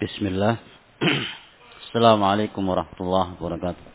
Bismillah. Assalamualaikum warahmatullahi wabarakatuh.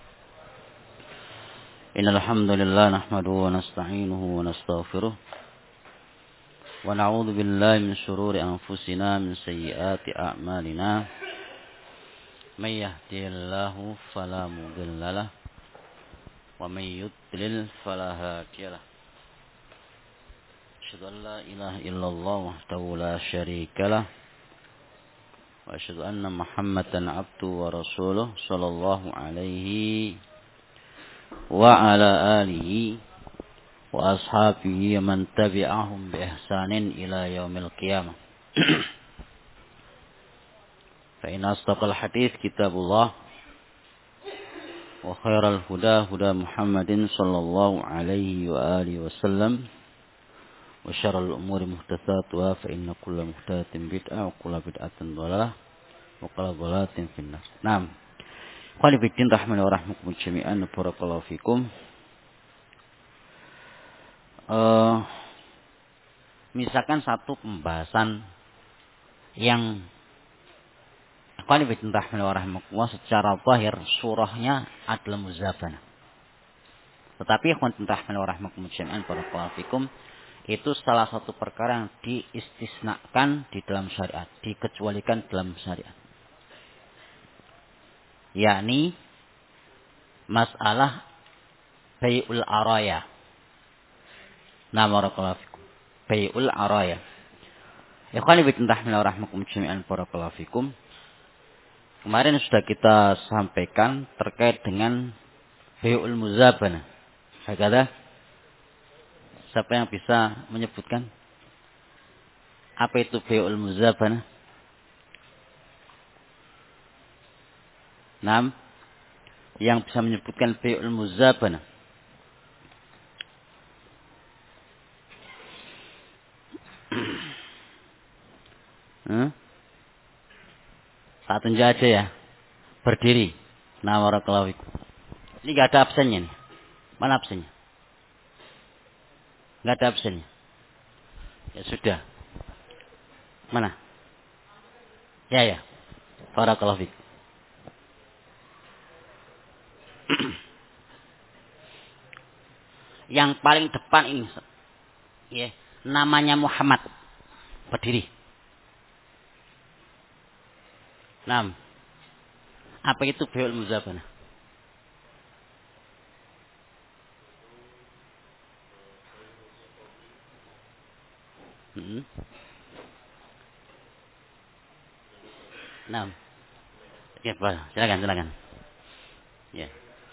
Innal hamdalillah nahmaduhu wa nasta'inuhu wa nastaghfiruh. Wa na'udzu billahi min shururi anfusina min sayyiati a'malina. May yahdihillahu fala mudilla lahu wa may yudlil fala hadiya lahu. Asyhadu an la ilaha illallah wahdahu la syarika lahu. Wa asyhadu anna Muhammadan abduhu wa rasuluh sallallahu alaihi wa ala alihi wa ashabihi man tabi'ahum bi ihsanin ila yaumil qiyamah. Fa inna asdaqal hadits kitabullah wa khairal huda huda Muhammadin sallallahu alaihi wa alihi wasallam wa syarrul umuri muhdatsatuha fa inna kulla muhdatsatin bid'ah wa kulla bid'atin dhalalah wa kulla dhalalatin finnar. Naam. Qul bi'din rahmani wa rahmakum jami'an barakallahu fikum. Misalkan satu pembahasan yang qul bi'din rahmani wa rahmakum secara zahir surahnya adalah muzabanah. Tetapi qul bi'din rahmani wa rahmakum jami'an barakallahu fikum itu salah satu perkara yang diistisnakan di dalam syariat, dikecualikan dalam syariat. Yakni masalah bai'ul araya. Nah, barakallahu fikum. Bai'ul araya. Ikhwani fillah rahmakum jami'an barakallahu fikum. Kemarin sudah kita sampaikan terkait dengan bai'ul muzabanah. Hakada. Siapa yang bisa menyebutkan apa itu bai'ul muzabanah? Naam, yang bisa menyebutkan bai'ul muzabanah. Tak tunjuk aja ya. Berdiri. Nah, barakallahu fikum. Ini enggak ada absennya nih. Mana absennya? Enggak ada absennya. Ya sudah. Mana? Ya. Barakallahu fikum. Yang paling depan ini, ya, namanya Muhammad, berdiri. Nah, apa itu bai'ul muzabanah? Nah, oke, silakan. Ya.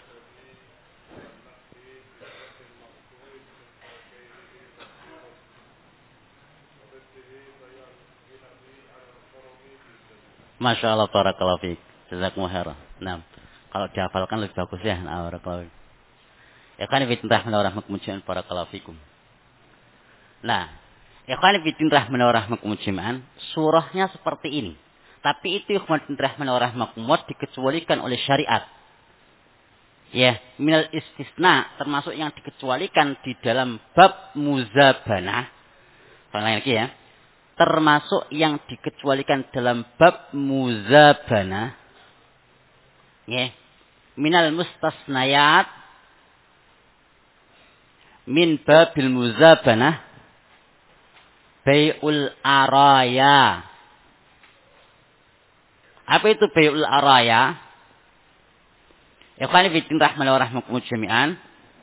Masya Allah, barakallahu fiik. Jazakumullah khairan. Nah, kalau dihafalkan lebih bagus ya. Nah, barakallahu fiik. Ya kan fitnah rahmakum jami'an barakallahu fikum. Nah, ya kan fitnah rahmakum jami'an, surahnya seperti ini. Tapi itu fitnah rahmakum dikecualikan oleh syariat. Ya, minal istisna termasuk yang dikecualikan di dalam bab muzabanah. Lain lagi ya. Termasuk yang dikecualikan dalam bab muzabanah, ya, minal mustasnayat min babil muzabanah bai'ul araya. Apa itu bai'ul araya? Ikhwani fillah rahmatullahi jami'an.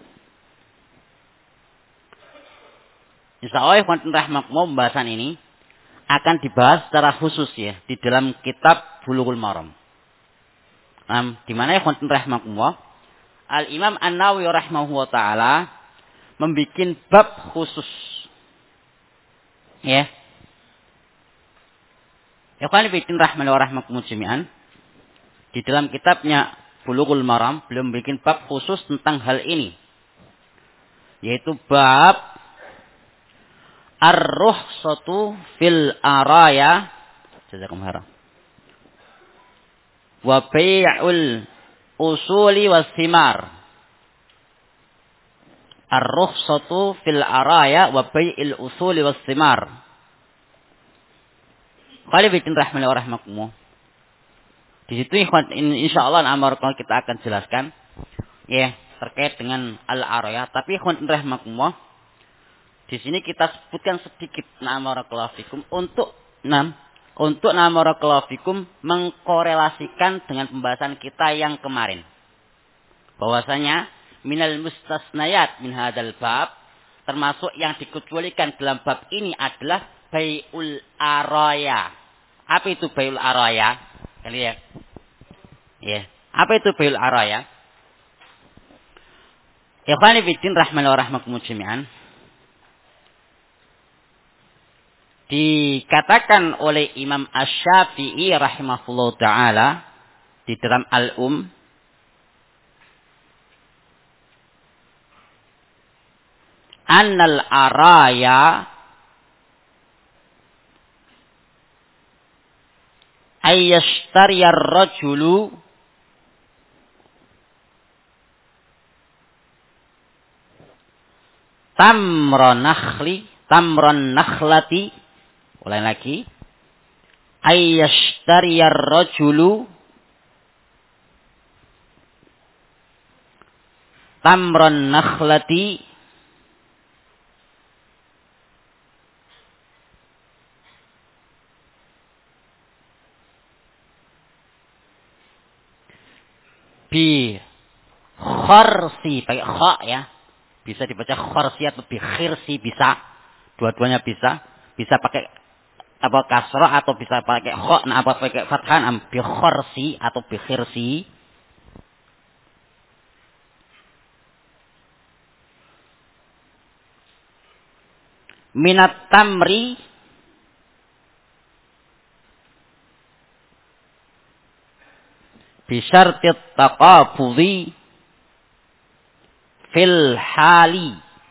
Insyaallah ikhwan rahmakumullah pembahasan ini akan dibahas secara khusus ya di dalam kitab Bulughul Maram. Di mana ikhwan rahmakumullah Al-Imam An-Nawawi rahimahullah taala membikin bab khusus. Ya. Ikhwan rahmakumullah jami'an di dalam kitabnya Bulughul Maram beliau membikin bab khusus tentang hal ini. Yaitu bab ar-rukhsatu fil araya, jazakumullah khairan, wa bai'ul usuli was thimar. Ar-rukhsatu fil araya wa bai'il usuli was thimar. Qali bitin rahmani wa rahmakumullah. Di situ insyaallah barakallahu kita akan jelaskan ya terkait dengan al-araya. Tapi rahimakumullah, di sini kita sebutkan sedikit barakallahu fikum untuk barakallahu fikum mengkorelasikan dengan pembahasan kita yang kemarin. Bahwasanya minal mustasnayat min hadzal bab, termasuk yang dikecualikan dalam bab ini adalah bai'ul araya. Apa itu bai'ul araya? Kalian ya. Apa itu bai'ul araya? Ikhwani fiddin rahmani wa rahmakumullah jami'an. Dikatakan oleh Imam Asy-Syafi'i rahimahullah taala di dalam annal araya ayyashtariyar rajulu tamron nakhlati, ulang lagi, ayyashtariyar rajulu tamron nakhlati bi khorsi, pakai kha ya. Bisa dibaca khorsi atau bi khirsi, bisa. Dua-duanya bisa. Bisa pakai apa kasrah atau bisa pakai kha, apa pakai fathah, bi khorsi atau bi khirsi. Minat tamri bisyartit taqabudhi fil hali.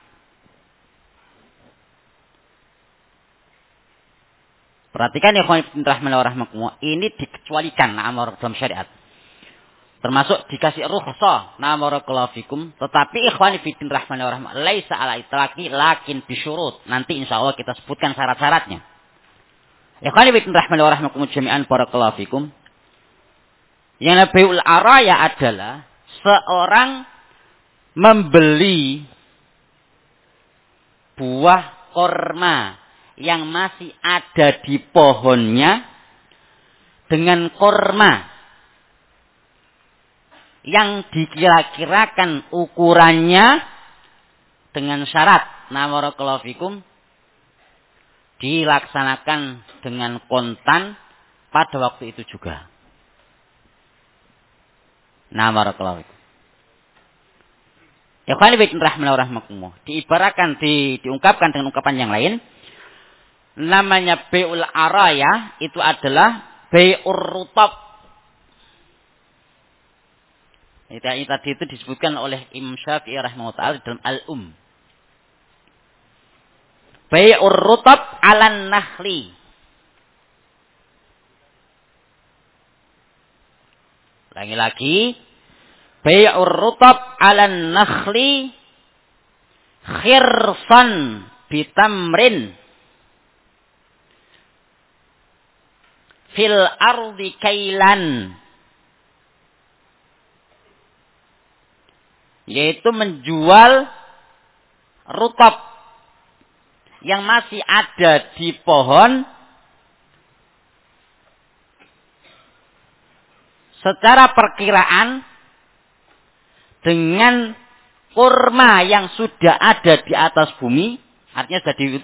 Perhatikan ya rahmani wa rahmakumullah, ini dikecualikan dalam syariat. Termasuk dikasih rukhsah barakallahu fikum, tetapi ikhwani fiddin rahmani wa rahmakumullah laisa ala itlaqi lakin bisyurut. Nanti insyaallah kita sebutkan syarat-syaratnya. Ikhwani fiddin rahmani wa rahmakumullah jami'an barakallahu fikum. Yang bai'ul araya adalah seorang membeli buah korma yang masih ada di pohonnya dengan korma yang dikira-kirakan ukurannya dengan syarat barakallahu fikum dilaksanakan dengan kontan pada waktu itu juga. Barakallahu fikum. Ya khali baitin rahmani wa rahmakumullah. Diibaratkan, diungkapkan dengan ungkapan yang lain. Namanya bai'ul araya itu adalah bai'ur rutab. Tadi itu disebutkan oleh Imam Syafi'i rahimahullah ta'ala dalam Bai'ur rutab 'alan nakhli. Lagi-lagi bai'ur rutab 'alan nakhli khirsan bitamrin fil ardi kailan, yaitu menjual rutab yang masih ada di pohon secara perkiraan dengan kurma yang sudah ada di atas bumi, artinya sudah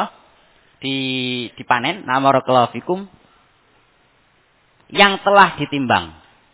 dipanen, barakallahu fikum, yang telah ditimbang.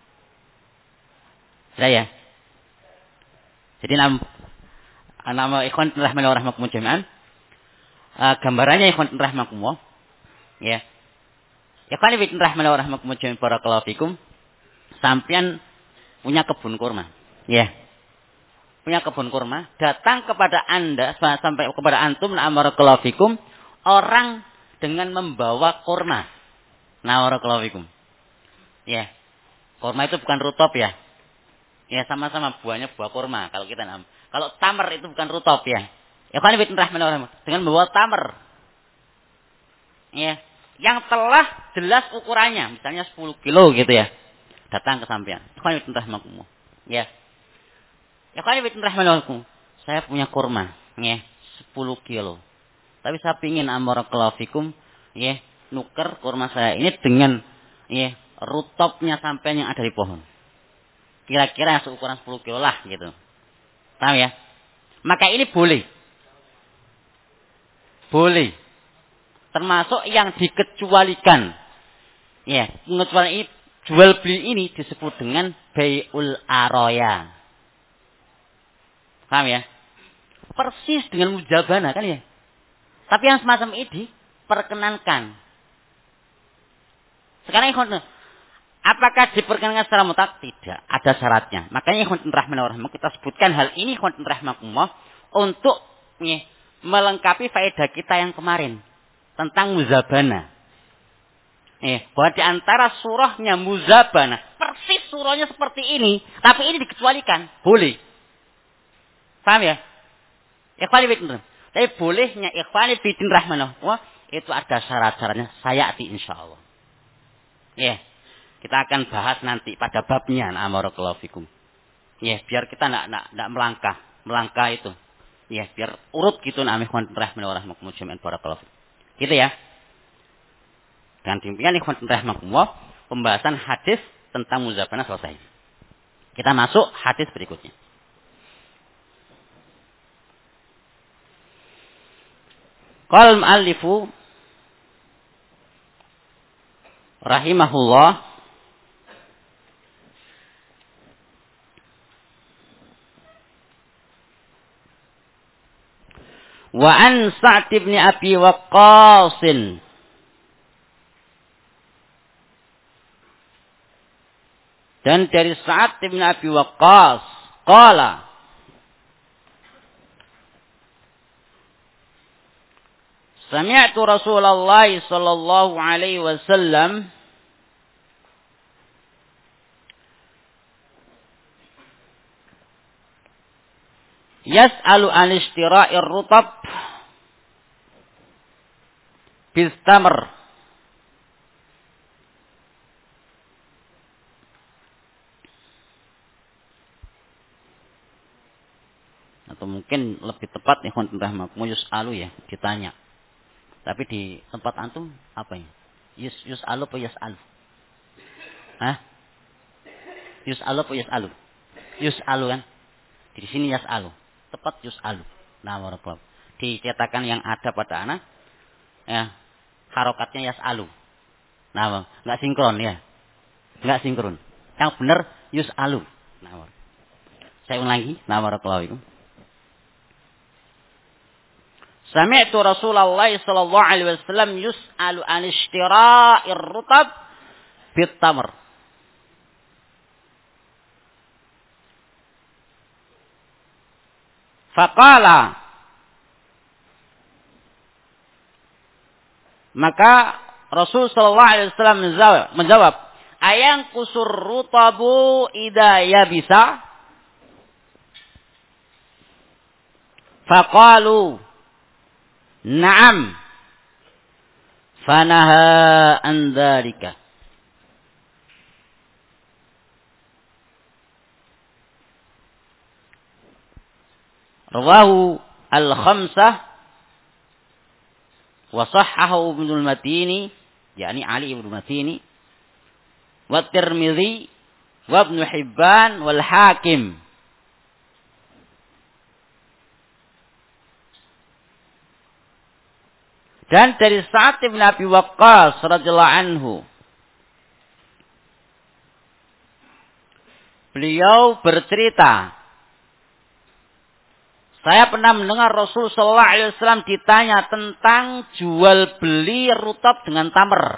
Saya. Jadi nama ikhwan rahmani wa rahmakumullah jami'an. Gambarannya ikhwan rahmakumullah. Ya. Ikhwan rahmani wa rahmakumullah jami'an barakallahu fikum. Sampean punya kebun kurma. Ya. Punya kebun kurma, datang kepada Anda sampai kepada antum barakallahu fikum orang dengan membawa kurma. Barakallahu fikum. Ya. Kurma itu bukan rutop ya. Ya sama-sama buahnya buah kurma kalau kita kalau tamar itu bukan rutop ya. Ya kan dengan membawa tamar. Ya, yang telah jelas ukurannya, misalnya 10 kilo gitu ya. datang ke sampean. Ikhwan rahimakumullah. Ya. Ikhwan rahimakumullah. Saya punya kurma, ya, 10 kilo. Tapi saya pingin barakallahu fikum, ya, nuker kurma saya ini dengan ya, rutopnya sampean yang ada di pohon. Kira-kira seukuran 10 kilo lah gitu. Paham ya? Maka ini boleh. Boleh. Termasuk yang dikecualikan. Ya, pengecualian ini jual beli ini disebut dengan bai'ul araya. Paham ya? Persis dengan mujabana kan ya? Tapi yang semacam ini diperkenankan. Sekarang apakah diperkenankan secara mutlak? Tidak, ada syaratnya. Makanya rahimahullah kita sebutkan hal ini rahimahullah untuk ya, melengkapi faedah kita yang kemarin tentang muzabana. Bahwa di antara surahnya muzabana, persis surahnya seperti ini, tapi ini dikecualikan, boleh. Paham ya? Ikhwani fillah. Tapi bolehnya ikhwani fillah rahmanallah, itu ada syarat-syaratnya, sayati insyaallah. Ya. Kita akan bahas nanti pada babnya barakallahu fikum. Ya, biar kita enggak melangkah itu. Ya, biar urut gitu ikhwan rahmanallah barakallahu fikum. Gitu ya. Dan pimpinan ikhwan rahimakumullah, pembahasan hadis tentang muzabana selesai. Kita masuk hadis berikutnya. Qala al-muallifu rahimahullah wa an Sa'd bin Abi Waqqas dan dari Sa'd bin Abi Waqqas qala sami'tu Rasulullah sallallahu alaihi wasallam yas'alu an istira'ir rutab bis tamr atau mungkin lebih tepat ikhwan rahimakumullah yus'alu ya, ditanya. Tapi di tempat antum apa ya? Yus'alu apa yas'alu? Hah? Yus'alu apa yas'alu? Yus'alu kan? Di sini yas'alu. Tepat yus'alu. Nah, warahmatullahi. Dicetakan yang ada pada anak ya, harokatnya yas'alu. Nah, enggak sinkron ya. Enggak sinkron. Yang benar yus'alu. Nah, saya ulangi. Nah, warahmatullahi. Sami'tu Rasulullah sallallahu alaihi wasallam yus'alu an istira'ir rutab bit tamr. Faqala, maka Rasul sallallahu alaihi wasallam menjawab, ayang kusur rutabu idza yabisa? Faqalu na'am. Fanaha an dzalika. Rawahu al-khamsah wa sahhahu Ibnu al-Madini, yakni Ali Ibnu al-Madini, wa Tirmidzi wa Ibnu Hibban wal Hakim. Dan dari Sa'd bin Abi Waqqas radhiyallahu anhu, beliau bercerita, saya pernah mendengar Rasul sallallahu alaihi wasallam ditanya tentang jual beli rutab dengan tamr.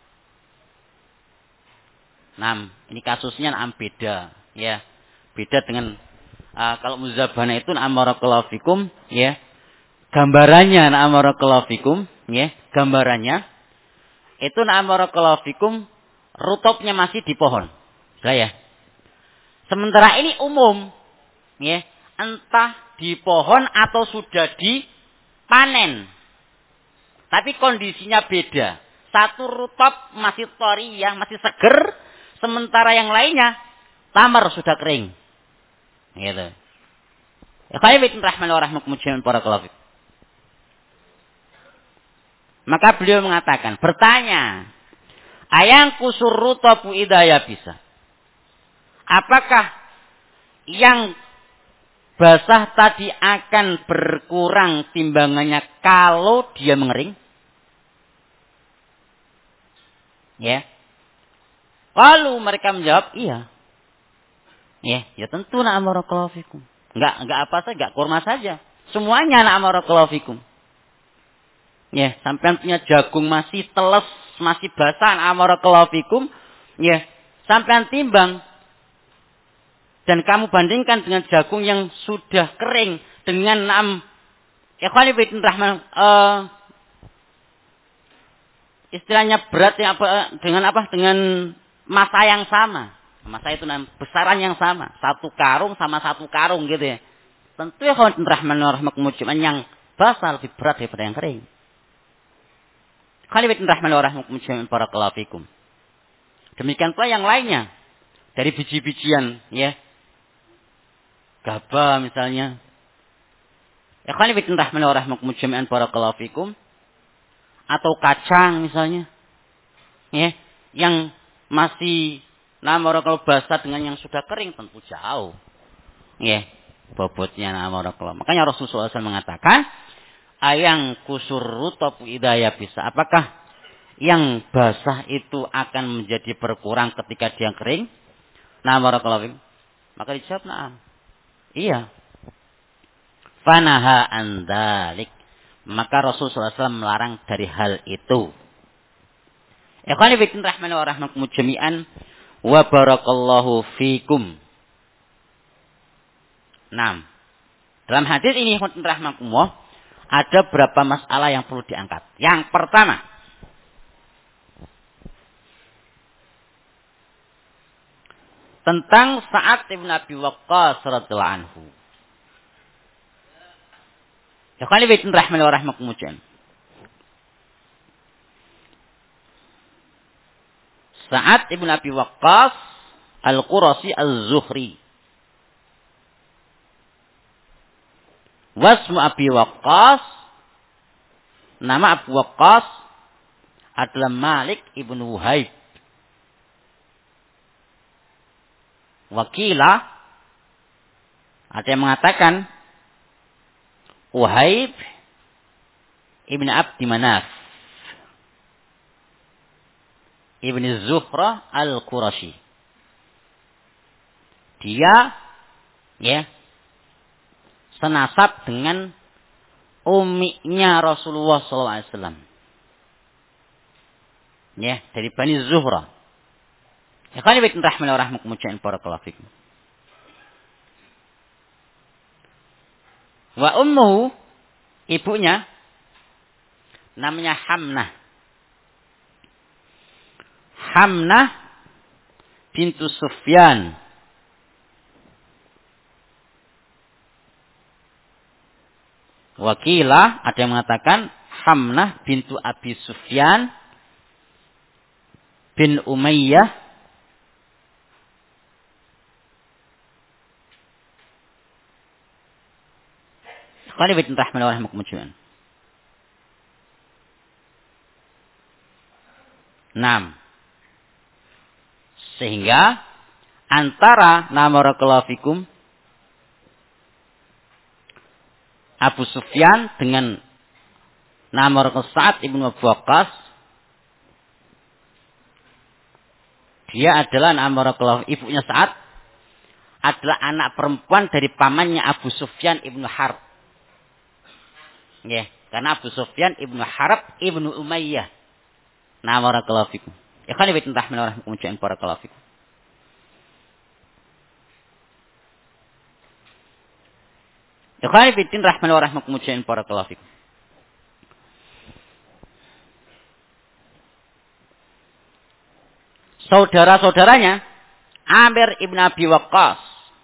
Nah, ini kasusnya beda, ya. Beda dengan kalau muzabana itu barakallahu fikum, ya. Gambarannya barakallahu fikum, ya, gambarannya itu barakallahu fikum rutubnya masih di pohon. Ya. Sementara ini umum, ya, entah di pohon atau sudah dipanen. Tapi kondisinya beda. Satu rutub masih thoriyah, masih seger, Sementara yang lainnya tamar sudah kering. Gitu. Ya khaifin rahman wa rahmakumullah para kalafik. Maka beliau mengatakan, bertanya, ayang kusurru tapu idaya bisa. Apakah yang basah tadi akan berkurang timbangannya kalau dia mengering? Ya. Kalau mereka menjawab, iya. Ya tentu na'am barakallahu fikum. Enggak apa saja, enggak kurma saja. Semuanya na'am barakallahu fikum. Ya, sampean punya jagung masih teles, masih basah na'am barakallahu fikum. Ya, sampean timbang dan kamu bandingkan dengan jagung yang sudah kering dengan na'am ikhwani bidin rahman istilahnya berat yang apa dengan masa yang sama. Masa itu besaran yang sama. Satu karung sama satu karung gitu ya. Tentu ya kawan rahman rahmakumullah yang basah lebih berat daripada yang kering. Khalifin rahman rahmakumullah barakallahu fikum. Demikian pula yang lainnya. Dari biji-bijian ya. Gabah misalnya. Ya khalifin rahman rahmakumullah barakallahu fikum. Atau kacang misalnya. Ya, yang masih kalau basah dengan yang sudah kering tentu jauh. Ya, bobotnya kalau. Makanya Rasulullah SAW mengatakan, ayang kusurru tapu idaya bisa. Apakah yang basah itu akan menjadi berkurang ketika dia kering? Barakallahu. Maka dijawab na'am. Iya. Fanaha andalik. Maka Rasulullah SAW melarang dari hal itu. Ikhwani fillah rahmani wa rahmakumullah jami'an. Wa barakallahu fikum. 6. Dalam hadis ini rahmakumullah ada beberapa masalah yang perlu diangkat. Yang pertama, tentang Sa'ad bin Abi Waqqas radhiyallahu anhu. Ya kali baitin rahmani wa rahmakumullah. Sa'ad bin Abi Waqqas Al-Qurasi Az-Zuhri. Wasmu Abi Waqqas, nama Abu Waqqas adalah Malik ibn Wuhaib. Wakila ada yang mengatakan Wuhaib ibn Abdi Manaf ibn Zuhra Al-Qurashi. Dia ya senasab dengan uminya Rasulullah SAW. Ya, dari Bani Zuhra. Ya kan ibn rahman wa rahmakumullah barakallahu fikum. Wa ummuhu, ibunya namanya Hamnah. Hamnah bintu Sufyan. Wakila ada yang mengatakan Hamnah bintu Abi Sufyan bin Umayyah Qali bin Rahman wa rahmakumullah. 6. Sehingga antara nama barakallahu fikum Abu Sufyan dengan nama Sa'ad ibn Abi Waqqas, dia adalah nama barakallahu ibunya Sa'ad adalah anak perempuan dari pamannya Abu Sufyan ibn Harb. Ya, karena Abu Sufyan ibn Harb ibn Umayyah. Nama barakallahu fikum. Ikhwan ibn rahman wa rahmakumullah barakallahu fikum. Ikhwan ibn rahman wa rahmakumullah barakallahu fikum. Saudara-saudaranya Amir ibn Abi Waqqas,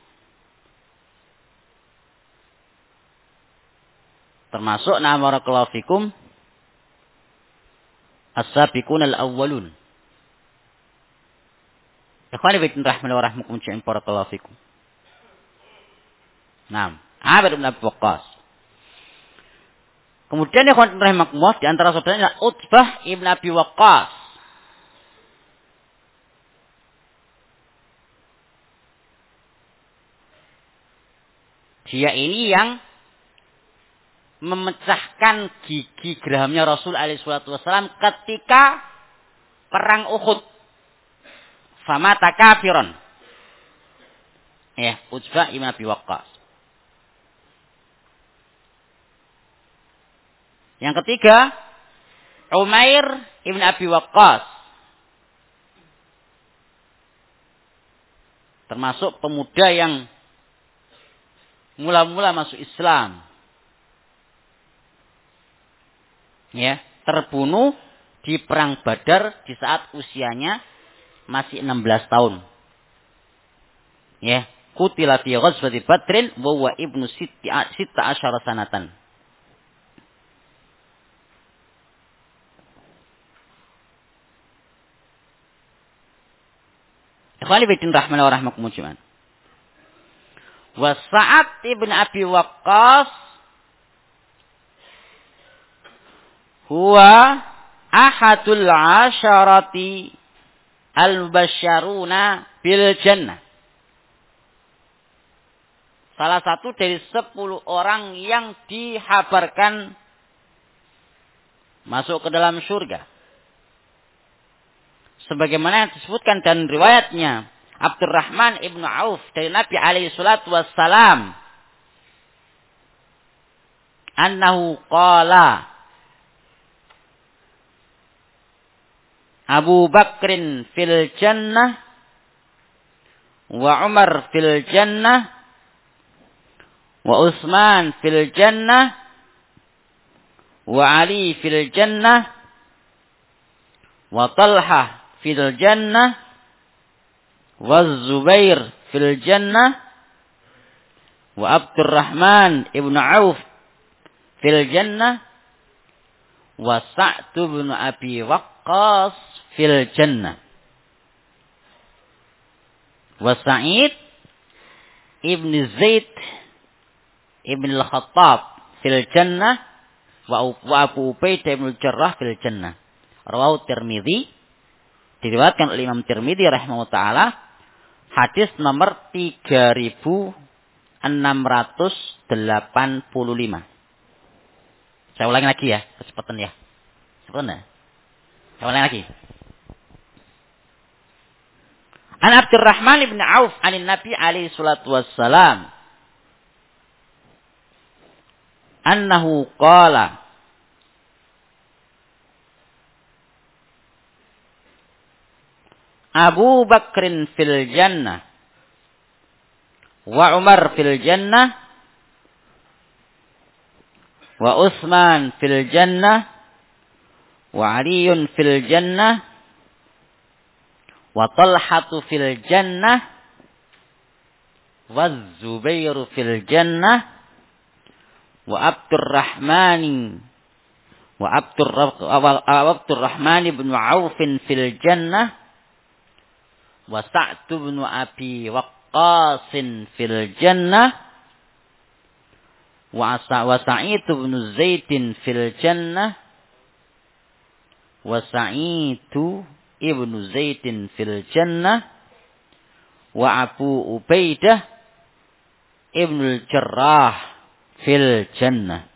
termasuk nama barakallahu fikum as-sabiqun al-awwalun. Ikhwani fillah rahimani wa rahmakumullah barakallahu fikum. Naam, Amir bin Abi Waqqas. Kemudian ikhwan rahimakumullah di antara saudaranya Utbah ibn Abi Waqqas. Dia ini yang memecahkan gigi gerahamnya Rasul alaihi salatu wasallam ketika perang Uhud. Famata kafiron. Ya, Utbah ibn Abi Waqqas. Yang ketiga, Umair ibn Abi Waqqas. Termasuk pemuda yang mula-mula masuk Islam. Ya, terbunuh di perang Badar di saat usianya masih 16 tahun. Ya, qutila fi ghazwati Badrin wa huwa ibnu sitta asyara sanatan. Ikhwani bidin rahmani wa rahmakumullah. Wa Sa'ad ibn Abi Waqqas huwa ahadul asyarati al-mubasysyaruna bil jannah. Salah satu dari 10 orang yang dihabarkan masuk ke dalam surga. Sebagaimana yang disebutkan dan riwayatnya Abdurrahman ibn Auf dari Nabi alaihi salatu wassalam. Annahu qala Abu Bakrin fil jannah wa Umar fil jannah wa Utsman fil jannah wa Ali fil jannah wa Talha fil jannah wa Zubair fil jannah wa Abdurrahman ibn Auf fil jannah wa Sa'd bin Abi Waqqas fil jannah wa Sa'id ibn Zaid ibn al-Khattab fil jannah wa Abu Ubaidah ibn al-Jarrah fil jannah. Rawahu Tirmidzi, diriwayatkan oleh Imam Tirmidzi rahimahullah taala, hadis nomor 3685. Saya ulangi lagi ya, kecepatan ya. Cepatan ya. Saya ulangi lagi. An Abdurrahman ibn Auf anin Nabi alaihi salatu wassalam annahu qala Abu Bakrin fil jannah wa Umar fil jannah wa Utsman fil jannah wa Aliun fil jannah wa Talhatu fil jannah wa Zubairu fil jannah wa Abdurrahman ibn Auf fil jannah wa Sa'd bin Abi Waqqas fil jannah wa Sa'id bin Zaid fil jannah wa Sa'id ibn Zaid fil jannah wa Abu Ubaidah ibn al-Jarrah fil jannah.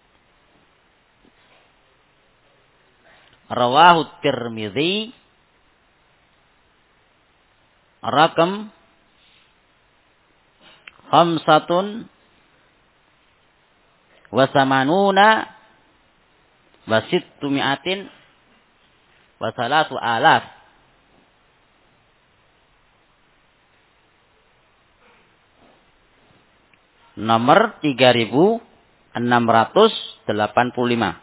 Rawahu Tirmidzi rakam 5 wa 80 wa 600 wa 3000. Nomor 3685.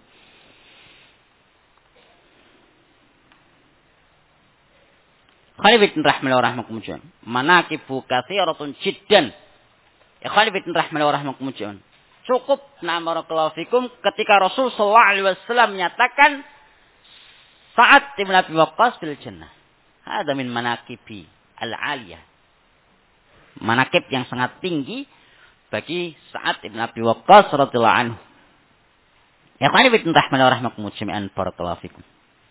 Khalifin rahmani wa rahmakumullah. Manaqibu katsiratun jiddan. Khalifin rahmani wa rahmakumullah. Cukup barakallahu fikum ketika Rasul sallallahu alaihi wasallam menyatakan Sa'ad bin Abi Waqqas fil jannah. Ada min manaqibi al-aliyah. Manaqib yang sangat tinggi bagi Sa'ad ibn Abi Waqqas radhiyallahu anhu. Ya qani bi rahmani wa rahmakum jami'an barakallahu fikum.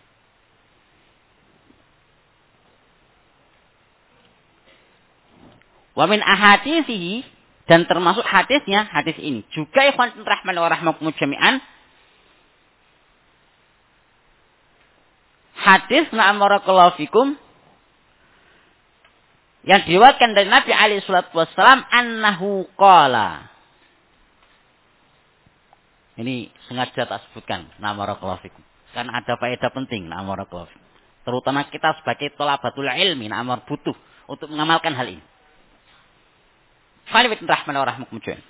Wa min ahadithihi, dan termasuk hadisnya, hadis ini juga ikhwan rahmani wa rahmakum jami'an. Hadis na'am barakallahu fikum yang diriwayatkan dari Nabi alaihi salatu wassalam annahu qala. Ini sengaja tak sebutkan na'am barakallahu fikum karena ada faedah penting na'am barakallahu fikum. Terutama kita sebagai thalabatul ilmi na'am butuh untuk mengamalkan hal ini. Khalifatul rahman wa rahmakum jami'an.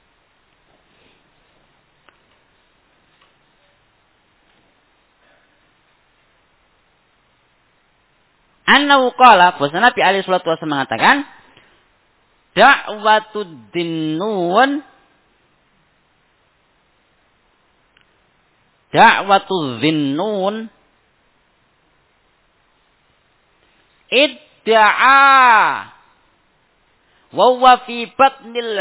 Annahu qala, bahwa Nabi alaihi salatu wasallam mengatakan, da'watud dhinnun idda'a wa huwa fi batnil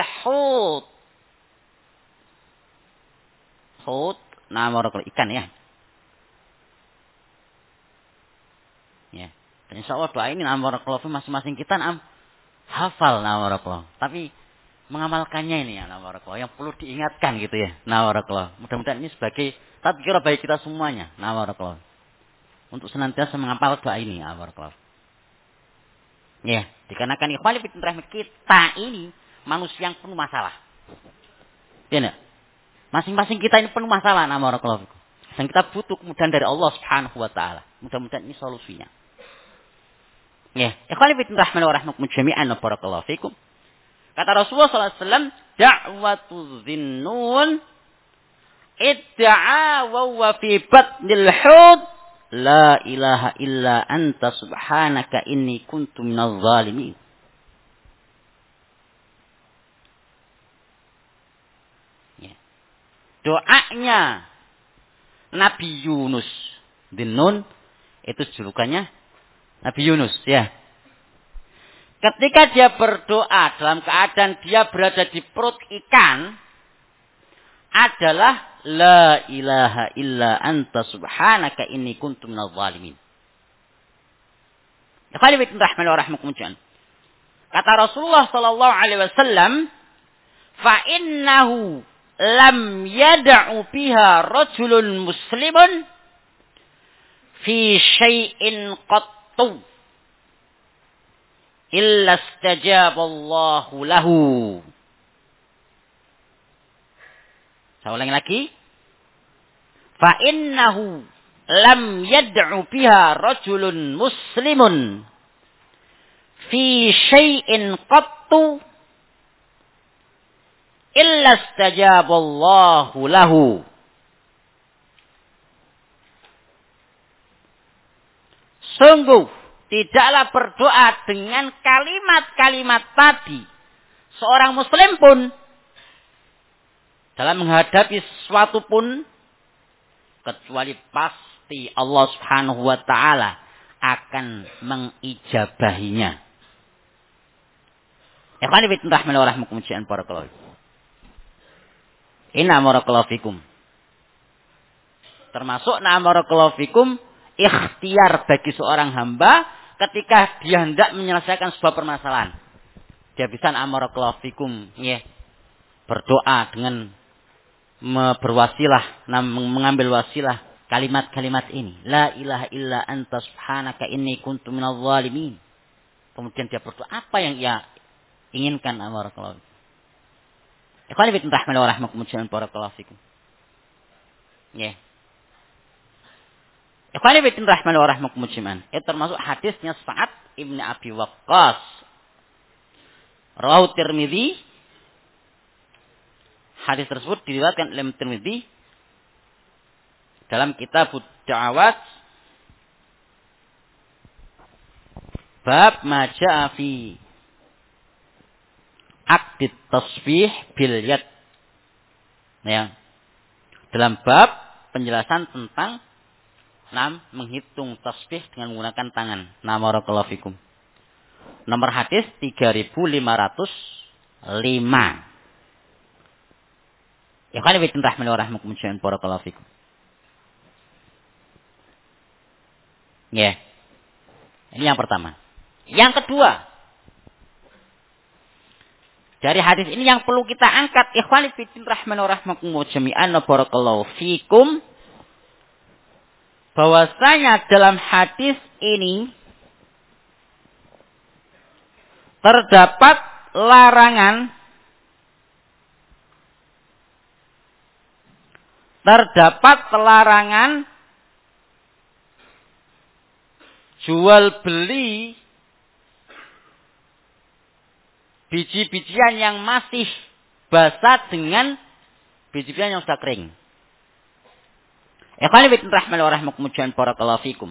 hut nama orang ikan ya. Ya. Dan insya Allah doa ini nama barakallahu masing-masing kita hafal nama barakallahu. Tapi mengamalkannya ini ya nama barakallahu yang perlu diingatkan gitu ya nama barakallahu. Mudah-mudahan ini sebagai tadzkirah bagi kita semuanya nama barakallahu. Untuk senantiasa menghafal doa ini nama barakallahu. Ya, dikarenakan ikhwan fillah kita ini manusia yang penuh masalah. Ya enggak? Masing-masing kita ini penuh masalah nama barakallahu. Dan kita butuh kemudahan dari Allah Subhanahu wa taala. Mudah-mudahan ini solusinya. Ya, ikhwan fillah rahmatullahi jami'an barakallahu fikum. Kata Rasulullah sallallahu alaihi wasallam, da'watuz zinnun idda'a wa huwa fi batnil hud la ilaha illa anta subhanaka inni kuntu minadh dhalimin. Ya. Doanya Nabi Yunus. Zinnun itu julukannya Nabi Yunus ya. Ketika dia berdoa dalam keadaan dia berada di perut ikan adalah la ilaha illa anta subhanaka inni kuntu minadh dhalimin. Ya khalifatul rahman wa rahmakum jami'an. Kata Rasulullah sallallahu alaihi wasallam, fa innahu lam yad'u biha rajulun muslimun fi syai'in qattu illa istajaballahu lahu. Saya ulangi lagi. Fa innahu lam yad'u biha rajulun muslimun fi syai'in qattu illa istajaballahu lahu. Sungguh tidaklah berdoa dengan kalimat-kalimat tadi seorang muslim pun dalam menghadapi sesuatu pun kecuali pasti Allah Subhanahu wa taala akan mengijabahinya. Ikhwani fi rahmani wa rahmakum jami'an barakallahu. Inna barakallahu fikum. Termasuk na barakallahu fikum ikhtiar bagi seorang hamba ketika dia hendak menyelesaikan sebuah permasalahan. Dia bisa barakallahu fikum ya, berdoa dengan berwasilah, mengambil wasilah kalimat-kalimat ini. La ilaha illa anta subhanaka inni kuntu minadh dhalimin. Kemudian dia berdoa apa yang ia inginkan barakallahu. Ikhwan fillah rahmani wa rahmakum barakallahu fikum. Ya. Ikhwan fillah rahmani wa rahmakum jami'an. Itu termasuk hadisnya Sa'ad ibn Abi Waqqas. Rawahu Tirmidzi. Hadis tersebut diriwayatkan oleh Tirmidzi dalam kitab Da'awat bab ma ja'a fi aqdit tasbih bil yad. Ya. Dalam bab penjelasan tentang menghitung tasbih dengan menggunakan tangan. Nah, barakallahu fikum. Nomor hadis 3505. Ya kan ibn rahman wa rahmakum jami'an barakallahu fikum. Ya. Ini yang pertama. Yang kedua, dari hadis ini yang perlu kita angkat, ikhwan fillah rahman wa rahmakum jami'an barakallahu fikum, bahwasanya dalam hadis ini terdapat larangan jual beli biji-bijian yang masih basah dengan biji-bijian yang sudah kering. Ikhwan fillah rahman wa rahmakum barakallahu fikum.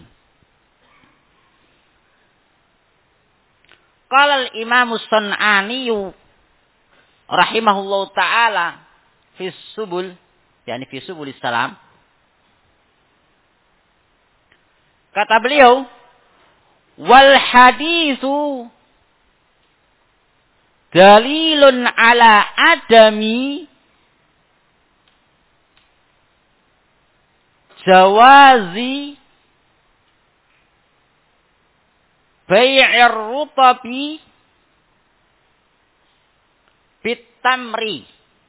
Qala al-Imam As-Sun'ani rahimahullahu taala fi subul, yakni fi subulis salam. Kata beliau, wal haditsu dalilun ala adami jawazi bai'ir rutabi bitamri.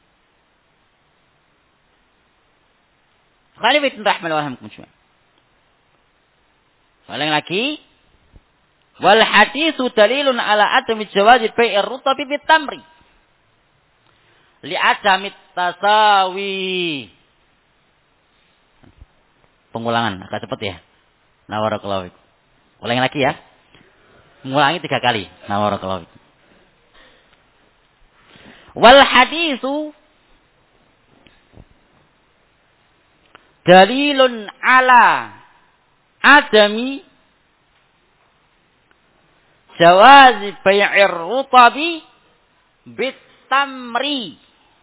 Khalifat rahman wa rahmakum. Ulang lagi. Wal haditsu dalilun ala adami jawazi bai'ir rutabi bitamri. Li adami tasawi. Pengulangan agak cepat ya. Nah, barakallahu fikum. Ulangi lagi ya. Mengulangi 3 kali. Nah, barakallahu fikum. Wal haditsu dalilun ala adami jawazi bai'ir rutabi bitamri.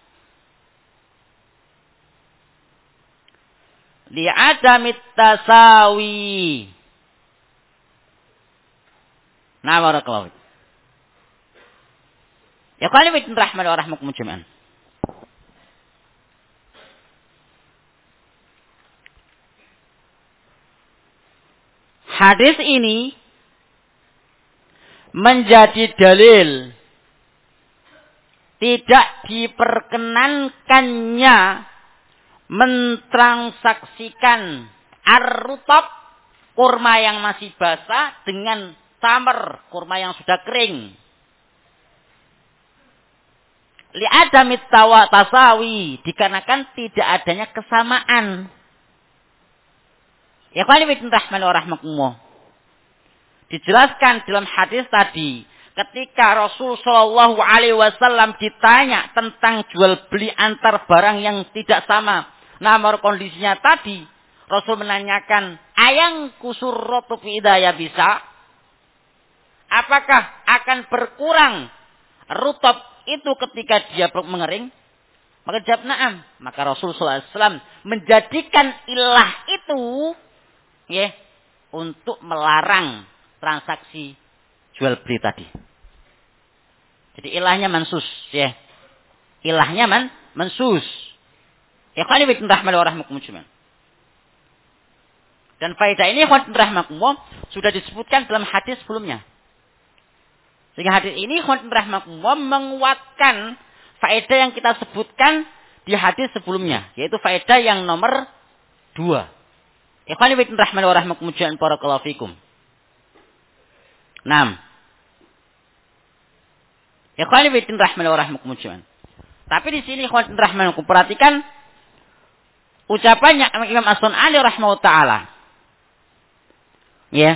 Li adamit tasawi. Nah, barakallahu. Ya qala ibn rahman wa rahmakum jami'an. Hadis ini menjadi dalil tidak diperkenankannya mentransaksikan ar-rutab, kurma yang masih basah, dengan tamar, kurma yang sudah kering. Li'adamit tasawi, dikarenakan tidak adanya kesamaan. Ya qala ibn rahman wa rahmakumullah. Dijelaskan dalam hadis tadi, ketika Rasul Shallallahu Alaihi Wasallam ditanya tentang jual beli antar barang yang tidak sama, nomor kondisinya tadi, Rasul menanyakan, ayang kusur rotu idaya bisa? Apakah akan berkurang rutab itu ketika dia mengering? Maka jawab na'am. Maka Rasul Sallallahu Alaihi Wasallam menjadikan ilah itu, ya, untuk melarang transaksi jual beli tadi. Jadi ilahnya mansus, ya. Ilahnya mansus. Ya qala ibn rahman wa rahmakum jami'an. Dan faedah ini ikhwan rahmakumullah sudah disebutkan dalam hadis sebelumnya. Sehingga hadis ini ikhwan rahmakumullah menguatkan faedah yang kita sebutkan di hadis sebelumnya, yaitu faedah yang nomor 2. Ikhwan rahman wa rahmakum jami'an barakallahu fikum. 6. Ikhwan rahman wa rahmakum jami'an. Tapi di sini ikhwan rahman, perhatikan ucapannya Imam As-Sun'ani rahimahullah taala. Ya.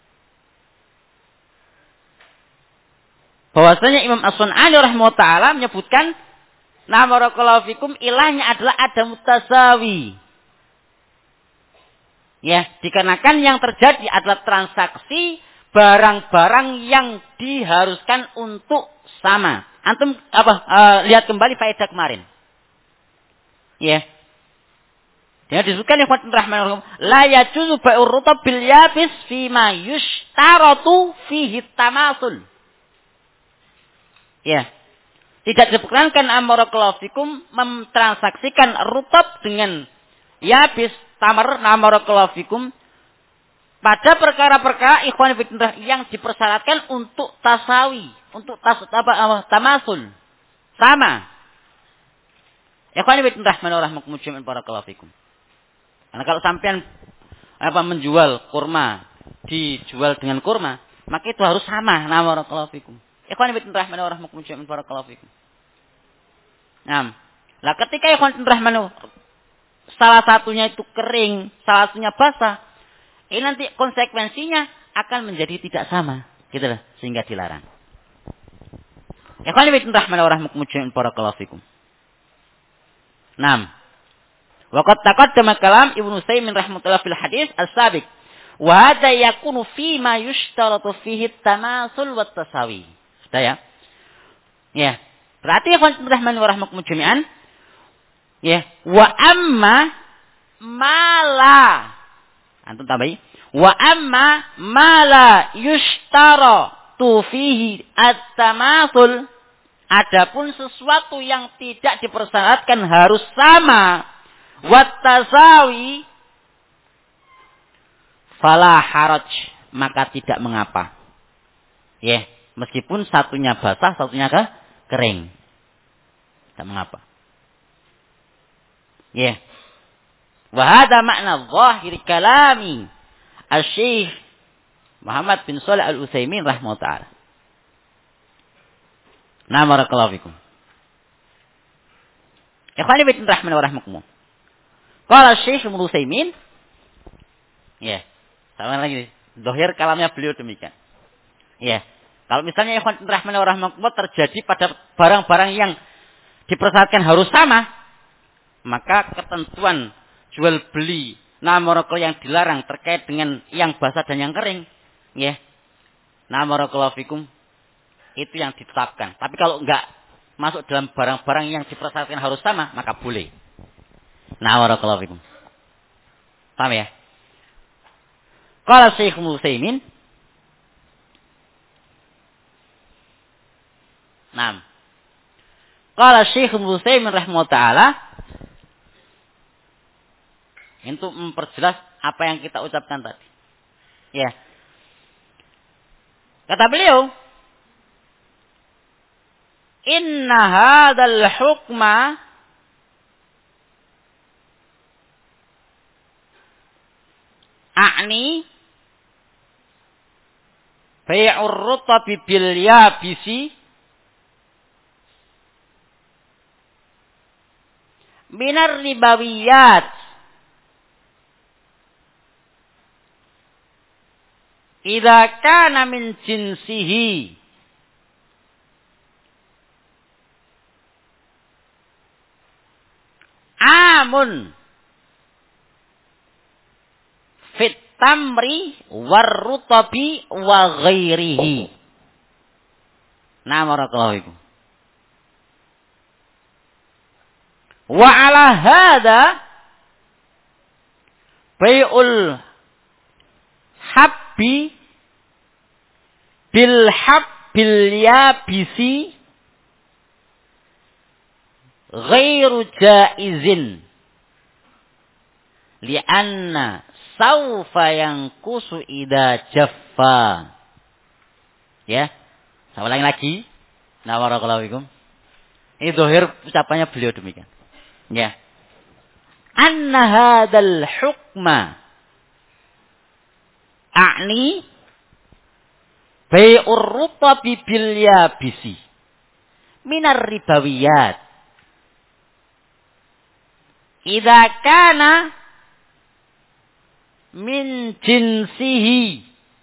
Bahwasanya Imam As-Sun'ani rahimahullah taala menyebutkan, "Na barakallahu fikum, ilahnya adalah adam tasawi." Ya, dikarenakan yang terjadi adalah transaksi barang-barang yang diharuskan untuk sama. Antum lihat kembali faedah kemarin. Ya. Dia disebutkan ikhwan rahimahumullah, la yajuzu bai'ur rutab bil yabis fi ma yushtaratu fihi tamasul. Ya. Tidak diperkenankan amarakallahu mentransaksikan rutab dengan yabis tamar amarakallahu fikum pada perkara-perkara ikhwan fillah yang dipersyaratkan untuk tasawi, untuk tamasul. Sama. Ikhwan fillah rahimahumullah barakallahu fikum. Karena kalau sampean menjual kurma dijual dengan kurma, maka itu harus sama nama barakallahu fikum. Ikhwan fillah rahimahumullah barakallahu fikum. Nah, lah ketika ikhwan fillah salah satunya itu kering, salah satunya basah, ini nanti konsekuensinya akan menjadi tidak sama, gitu lah, sehingga dilarang. Ikhwan fillah rahimahumullah barakallahu fikum. Nah, waqad taqaddama kalam Ibnu Utsaimin rahimahullah fil hadis as-sabiq. Wa hadza yakunu fi ma yushtaratu fihi tamasul wat tasawi. Sudah ya? Ya. Berarti ikhwan rahimahumullah jami'an. Ya, wa amma mala. Antum tambahi. Wa amma mala yushtaratu fihi at-tamasul. Adapun sesuatu yang tidak dipersyaratkan harus sama wattasawi fala haraj, maka tidak mengapa. Ya, meskipun satunya basah, satunya kering. Tidak mengapa. Ya. Wa hadza makna zahir kalami Asy-Syaikh Muhammad bin Shalih Al-Utsaimin rahimahullah taala. Nah, barakallahu fikum. Ikhwani bin rahman wa rahmakumullah. Qala Syekh Ibnu Utsaimin, ya, sama lagi zahir kalamnya beliau demikian. Ya, kalau misalnya ikhwan rahman wa rahmakumullah terjadi pada barang-barang yang dipersyaratkan harus sama, maka ketentuan jual beli namorokol yang dilarang terkait dengan yang basah dan yang kering, ya, namorokallahu fikum, itu yang ditetapkan. Tapi kalau enggak masuk dalam barang-barang yang dipersyaratkan harus sama, maka boleh. Namorokallahu fikum. Paham ya? Qala Syekh Utsaimin. Naam. Qala Syekh Utsaimin rahimahullah taala, untuk memperjelas apa yang kita ucapkan tadi. Ya. Kata beliau, inna hadzal hukma a'ni bai'ur rutabi bil yabisi minar ribawiyat idza kana min jinsihi amun fit tamri warrutabi wa ghairihi. Nah, barakallahu fikum. Wa ala hadza bai'ul habbi bil habbil yabisi ghairu jaizin li'anna saufa yanqusu idza jaffa. Ya, sama lagi. Nah, barakallahu fikum. Ini zahir ucapannya beliau demikian. Ya. Anna hadzal hukma a'ni bai'ur rutabi bil yabisi minar ribawiyat idza kana min jinsihi.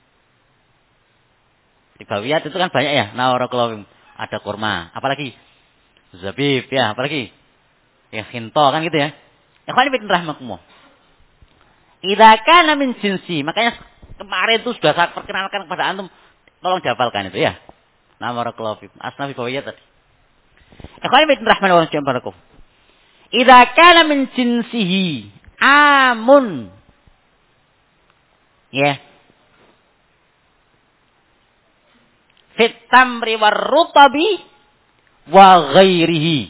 Ribawiyat itu kan banyak ya. Nah, barakallahu, ada kurma, apalagi zabib ya, apalagi ya khinto kan gitu ya. Ikhwan fillah rahimakumullah. Idza kana min jinsi, makanya kemarin itu sudah saya perkenalkan kepada antum, tolong dihafalkan itu ya. Nah, barakallahu fikum. Asnafi bawiyat tadi. Ikhwan fillah rahimahullah. Idza kana min jinsihi, amun. Ya. Fit tamri warrutabi wa ghairihi.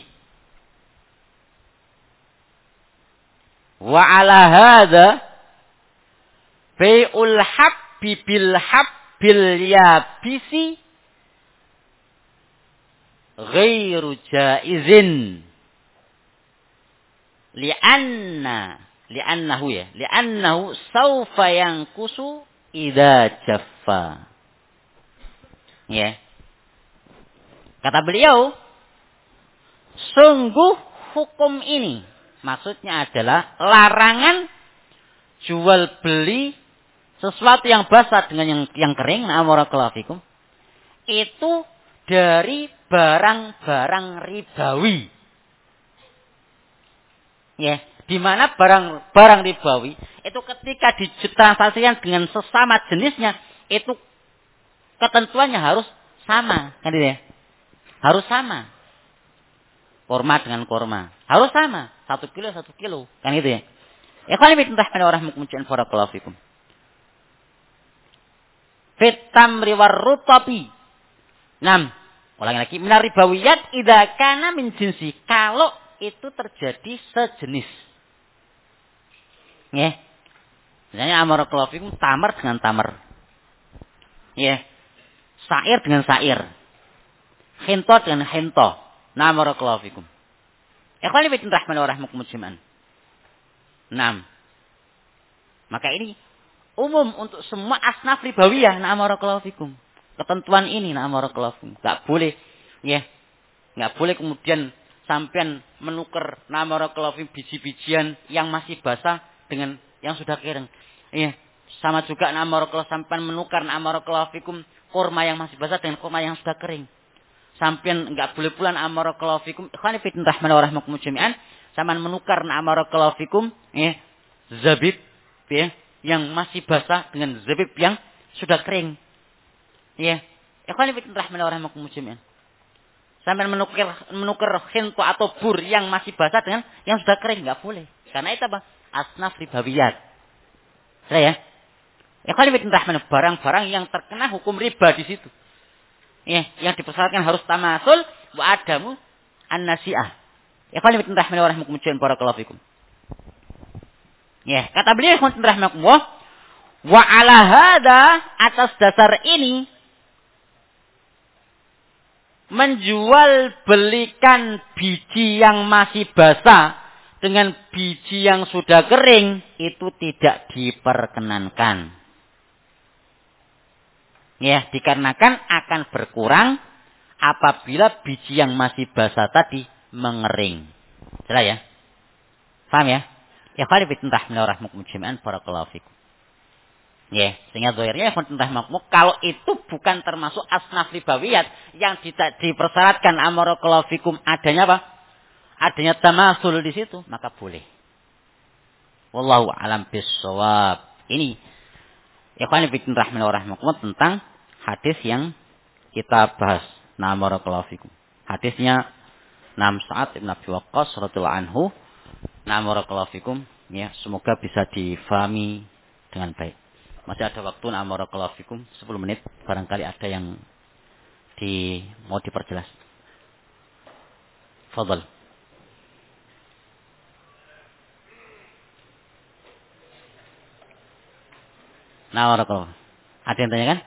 Wa ala hadza bai'ul habbi bil habbil yabisi ghairu jaizin li'annahu sawfa yankusu idza jaffa. Ya. Kata beliau, sungguh hukum ini maksudnya adalah larangan jual beli sesuatu yang basah dengan yang kering, barakallahu fikum, itu dari barang-barang ribawi. Ya, di mana barang-barang ribawi itu ketika ditransaksikan dengan sesama jenisnya itu ketentuannya harus sama, kan gitu ya? Harus sama. Korma dengan korma harus sama, 1 kilo 1 kilo, kan gitu ya? Ya kalau mitentahkan orang mukmin barakallahu fikum. Fit tamri warrutabi. 6. Ulangi lagi, minar ribawiyat idza kana min jinsi, kalau itu terjadi sejenis. Ya. Misalnya barakallahu fikum tamar dengan tamar. Ya. Sair dengan sair. Hinto dengan hinto. Barakallahu fikum. Ikhwani bitin rahman wa rahmakum jami'an. 6. Maka ini umum untuk semua asnaf ribawiyah. Barakallahu fikum. Ketentuan ini barakallahu fikum. Enggak boleh ya. Enggak boleh kemudian sampean menukar barakallahu fikum biji-bijian yang masih basah dengan yang sudah kering. Iya. Sama juga barakallahu sampean menukar barakallahu fikum kurma yang masih basah dengan kurma yang sudah kering. Sampean enggak boleh pula barakallahu fikum ikhwani fi rahman wa rahmakum jami'an sampean menukar barakallahu fikum ya zabib ya yang masih basah dengan zabib yang sudah kering. Ya. Ikhwani fi rahman wa rahmakum jami'an. Sampean menukar khinto atau bur yang masih basah dengan yang sudah kering enggak boleh. Karena itu apa? Asnaf ribawiyat. Ya. Ikhwani fi rahman barang-barang yang terkena hukum riba di situ. Ya, yang dipersyaratkan harus tamasul wa adamu an-nasi'ah. Ya qali bin rahman wa rahmakum barakallahu fikum. Ya, kata beliau khon rahmakumullah wa ala hada atas dasar ini menjual belikan biji yang masih basah dengan biji yang sudah kering itu tidak diperkenankan. Ya, dikarenakan akan berkurang apabila biji yang masih basah tadi mengering. Jelas ya? Paham ya? Ya khali bitin rahman wa rahmakum jami'an barakallahu fikum. Ya, sehingga zahirnya kalau itu bukan termasuk asnaf ribawiyat yang tidak dipersyaratkan barakallahu fikum adanya apa? Adanya tamasul di situ, maka boleh. Wallahu a'lam bissawab. Ini ikhwan fillah rahman wa rahmakumullah tentang hadis yang kita bahas. Barakallahu fikum. Hadisnya Sa'ad bin Abi Waqqas radhiyallahu anhu. Barakallahu fikum. Ya, semoga bisa difahami dengan baik. Masih ada waktu barakallahu fikum 10 menit barangkali ada yang mau diperjelas. Fadhal. Barakallahu. Ada yang tanya kan?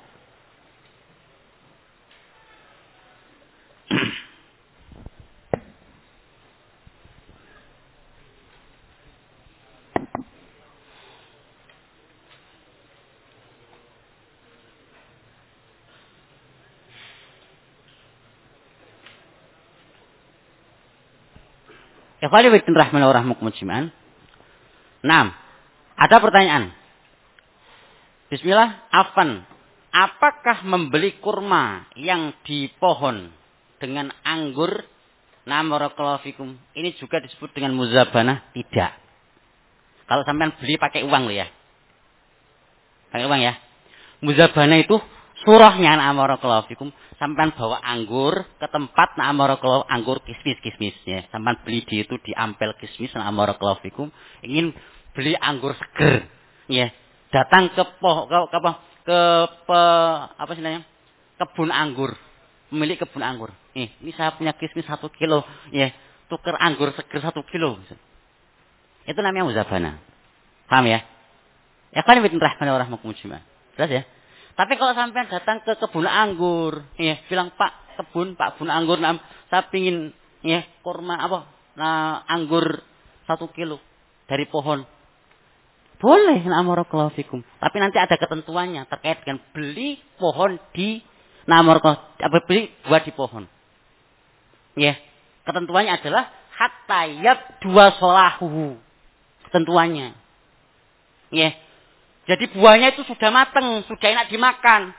Ya khali bitin rahman wa rahmakum jami'an. 6. Ada pertanyaan. Bismillah, afan. Apakah membeli kurma yang di pohon dengan anggur barakallahu fikum ini juga disebut dengan muzabanah? Tidak. Kalau sampean beli pakai uang loh ya. Pakai uang ya. Muzabanah itu surahnya barakallahu fikum. Sampean bawa anggur ke tempat barakallahu anggur kismis ya. Sampean beli di itu di ampel kismis barakallahu fikum. Ingin beli anggur seger, ya, datang ke apa sih namanya, kebun anggur, pemilik kebun anggur. Ini saya punya kismis 1 kilo, ya, tuker anggur seger 1 kilo. Itu namanya muzabana. Paham ya? Ya kan bin rahman wa rahmakum jami'an. Jelas ya? Tapi kalau sampai datang ke kebun anggur, ya, bilang Pak kebun anggur, saya pingin ya kurma apa? Nah, anggur 1 kilo dari pohon. Boleh, barakallahu fikum. Tapi nanti ada ketentuannya terkait dengan beli pohon di beli buah di pohon. Ya. Ketentuannya adalah hatta yabdua solahu. Ketentuannya. Ya. Jadi buahnya itu sudah mateng, sudah enak dimakan.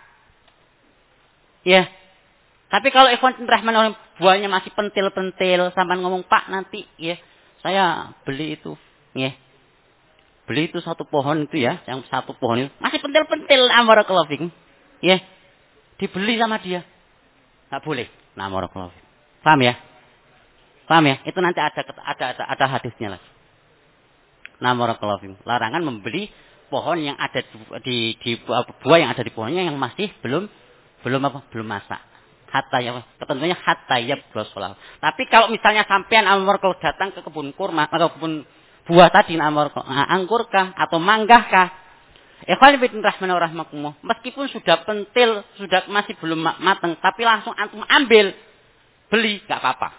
Ya. Tapi kalau ikhwan rahman buahnya masih pentil-pentil, sampai ngomong, "Pak, nanti ya saya beli itu." Ya. Beli itu 1 pohon itu ya, yang 1 pohon itu masih pentil-pentil, barakallahu fikum. Ya. Dibeli sama dia. Enggak boleh. Barakallahu fikum. Paham ya? Paham ya? Itu nanti ada hadisnya lagi. Barakallahu fikum. Larangan membeli pohon yang ada di buah yang ada di pohonnya yang masih belum masak. Ketentuannya hatta yabrosolah. Tapi kalau misalnya sampean kalau datang ke kebun kurma atau kebun buah tadi anggur kah atau manggah kah? Ikhwan bin rahman wa rahmakumullah. Meskipun sudah pentil, sudah masih belum matang, tapi langsung antum ambil, beli, enggak apa-apa.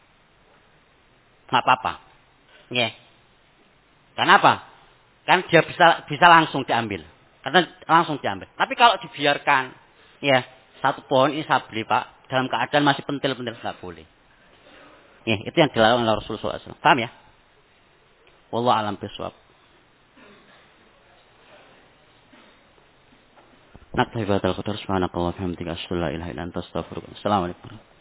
Enggak apa-apa. Ya. Yeah. Kenapa? Kan dia bisa langsung diambil. Karena langsung diambil. Tapi kalau dibiarkan, ya, 1 pohon ini saya beli, Pak, dalam keadaan masih pentil-pentil, enggak boleh. Ya, itu yang dilarang oleh Rasulullah SAW. Paham ya? Wallahu a'lam bishawab. Naktahi bihadzal qadar, subhanakallah wa bihamdika, asyhadu an la ilaha illa anta, astaghfiruka. Assalamualaikum.